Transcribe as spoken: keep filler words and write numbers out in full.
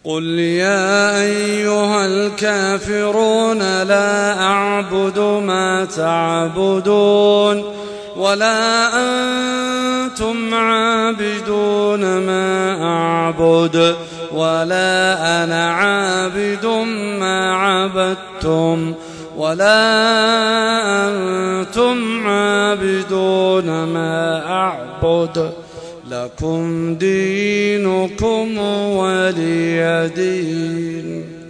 قل يا أيها الكافرون لا أعبد ما تعبدون ولا أنتم عابدون ما أعبد ولا أنا عابد ما عبدتم ولا أنتم عابدون ما أعبد لكم دينكم ولي دين.